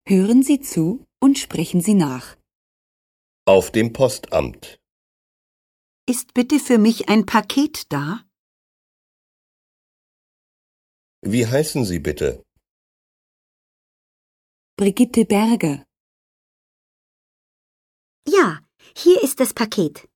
Hören Sie zu und sprechen Sie nach. Auf dem Postamt. Ist bitte für mich ein Paket da? Wie heißen Sie bitte? Brigitte Berger. Ja, hier ist das Paket.